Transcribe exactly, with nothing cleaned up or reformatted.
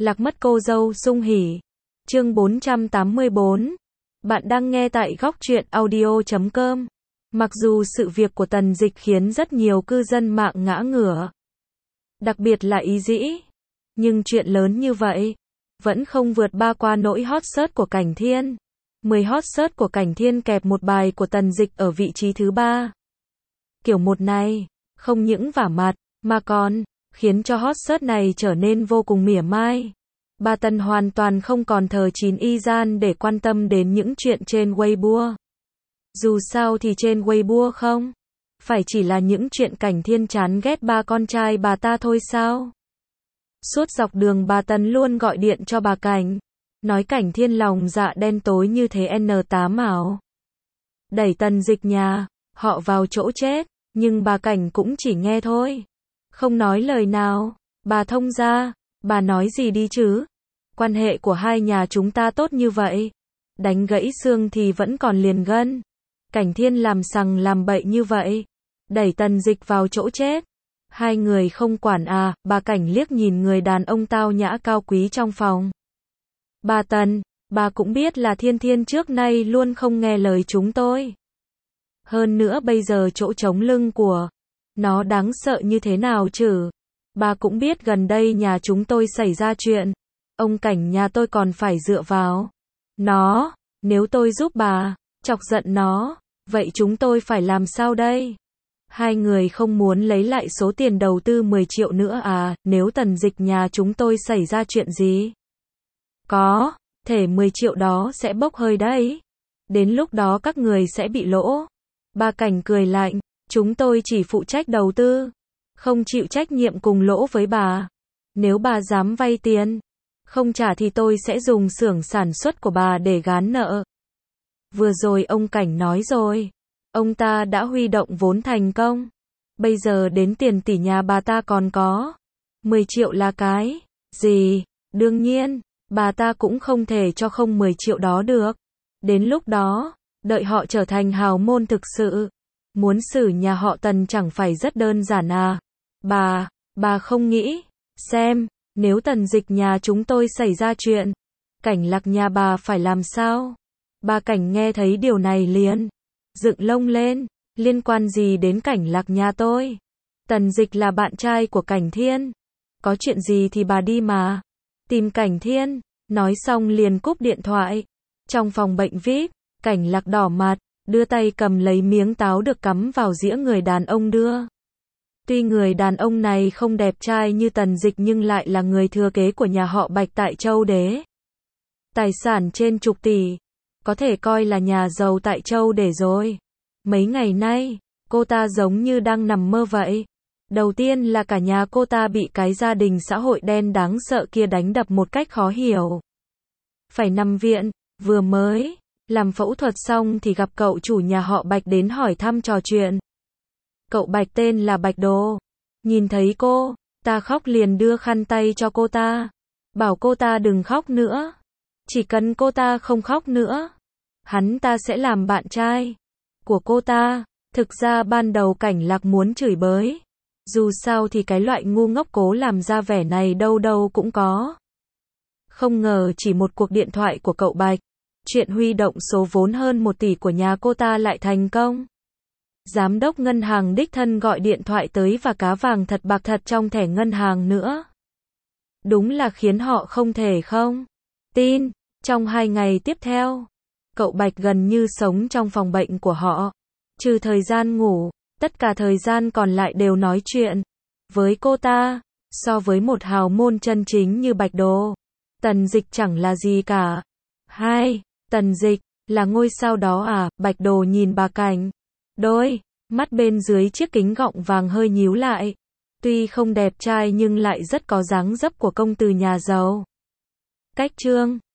Lạc mất cô dâu sung hỉ. Chương bốn trăm tám mươi bốn. Bạn đang nghe tại góc truyện audio chấm com. Mặc dù sự việc của Tần Dịch khiến rất nhiều cư dân mạng ngã ngửa, đặc biệt là Ý Dĩ, nhưng chuyện lớn như vậy vẫn không vượt ba qua nỗi hot search của Cảnh Thiên. mười hot search của Cảnh Thiên kẹp một bài của Tần Dịch ở vị trí thứ ba. Kiểu một này, không những vả mặt, mà còn khiến cho hot search này trở nên vô cùng mỉa mai. Bà Tần hoàn toàn không còn thờ chín y gian để quan tâm đến những chuyện trên Weibo. Dù sao thì trên Weibo không phải chỉ là những chuyện Cảnh Thiên chán ghét ba con trai bà ta thôi sao? Suốt dọc đường bà Tần luôn gọi điện cho bà Cảnh, nói Cảnh Thiên lòng dạ đen tối như thế en tám ảo, đẩy Tần Dịch nhà họ vào chỗ chết, nhưng bà Cảnh cũng chỉ nghe thôi, không nói lời nào. Bà thông gia, bà nói gì đi chứ? Quan hệ của hai nhà chúng ta tốt như vậy, đánh gãy xương thì vẫn còn liền gân. Cảnh Thiên làm sằng làm bậy như vậy, đẩy Tần Dịch vào chỗ chết, hai người không quản à? Bà Cảnh liếc nhìn người đàn ông tao nhã cao quý trong phòng. Bà Tần, bà cũng biết là Thiên Thiên trước nay luôn không nghe lời chúng tôi. Hơn nữa bây giờ chỗ trống lưng của nó đáng sợ như thế nào chứ? Bà cũng biết gần đây nhà chúng tôi xảy ra chuyện, ông Cảnh nhà tôi còn phải dựa vào nó. Nếu tôi giúp bà chọc giận nó, vậy chúng tôi phải làm sao đây? Hai người không muốn lấy lại số tiền đầu tư mười triệu nữa à? Nếu Tần Dịch nhà chúng tôi xảy ra chuyện gì, có thể mười triệu đó sẽ bốc hơi đấy. Đến lúc đó các người sẽ bị lỗ. Bà Cảnh cười lạnh, chúng tôi chỉ phụ trách đầu tư, không chịu trách nhiệm cùng lỗ với bà. Nếu bà dám vay tiền không trả thì tôi sẽ dùng xưởng sản xuất của bà để gán nợ. Vừa rồi ông Cảnh nói rồi, ông ta đã huy động vốn thành công. Bây giờ đến tiền tỷ nhà bà ta còn có mười triệu là cái gì? Đương nhiên, bà ta cũng không thể cho không mười triệu đó được. Đến lúc đó, đợi họ trở thành hào môn thực sự, muốn xử nhà họ Tần chẳng phải rất đơn giản à? Bà, bà không nghĩ xem, nếu Tần Dịch nhà chúng tôi xảy ra chuyện, Cảnh Lạc nhà bà phải làm sao? Bà Cảnh nghe thấy điều này liền dựng lông lên, liên quan gì đến Cảnh Lạc nhà tôi? Tần Dịch là bạn trai của Cảnh Thiên, có chuyện gì thì bà đi mà tìm Cảnh Thiên. Nói xong liền cúp điện thoại. Trong phòng bệnh vi ai pi, Cảnh Lạc đỏ mặt, đưa tay cầm lấy miếng táo được cắm vào dĩa người đàn ông đưa. Tuy người đàn ông này không đẹp trai như Tần Dịch nhưng lại là người thừa kế của nhà họ Bạch tại Châu Đế. Tài sản trên chục tỷ, có thể coi là nhà giàu tại Châu Đế rồi. Mấy ngày nay, cô ta giống như đang nằm mơ vậy. Đầu tiên là cả nhà cô ta bị cái gia đình xã hội đen đáng sợ kia đánh đập một cách khó hiểu, phải nằm viện. Vừa mới làm phẫu thuật xong thì gặp cậu chủ nhà họ Bạch đến hỏi thăm trò chuyện. Cậu Bạch tên là Bạch Đồ. Nhìn thấy cô ta khóc liền đưa khăn tay cho cô ta, bảo cô ta đừng khóc nữa. Chỉ cần cô ta không khóc nữa, hắn ta sẽ làm bạn trai của cô ta. Thực ra ban đầu Cảnh Lạc muốn chửi bới, dù sao thì cái loại ngu ngốc cố làm ra vẻ này đâu đâu cũng có. Không ngờ chỉ một cuộc điện thoại của cậu Bạch, chuyện huy động số vốn hơn một tỷ của nhà cô ta lại thành công. Giám đốc ngân hàng đích thân gọi điện thoại tới và cá vàng thật bạc thật trong thẻ ngân hàng nữa. Đúng là khiến họ không thể không tin. Trong hai ngày tiếp theo, cậu Bạch gần như sống trong phòng bệnh của họ. Trừ thời gian ngủ, tất cả thời gian còn lại đều nói chuyện với cô ta. So với một hào môn chân chính như Bạch Đồ, Tần Dịch chẳng là gì cả. Hai, Tần Dịch là ngôi sao đó à? Bạch Đồ nhìn bà Cảnh, đôi mắt bên dưới chiếc kính gọng vàng hơi nhíu lại. Tuy không đẹp trai nhưng lại rất có dáng dấp của công tử nhà giàu. Cách chương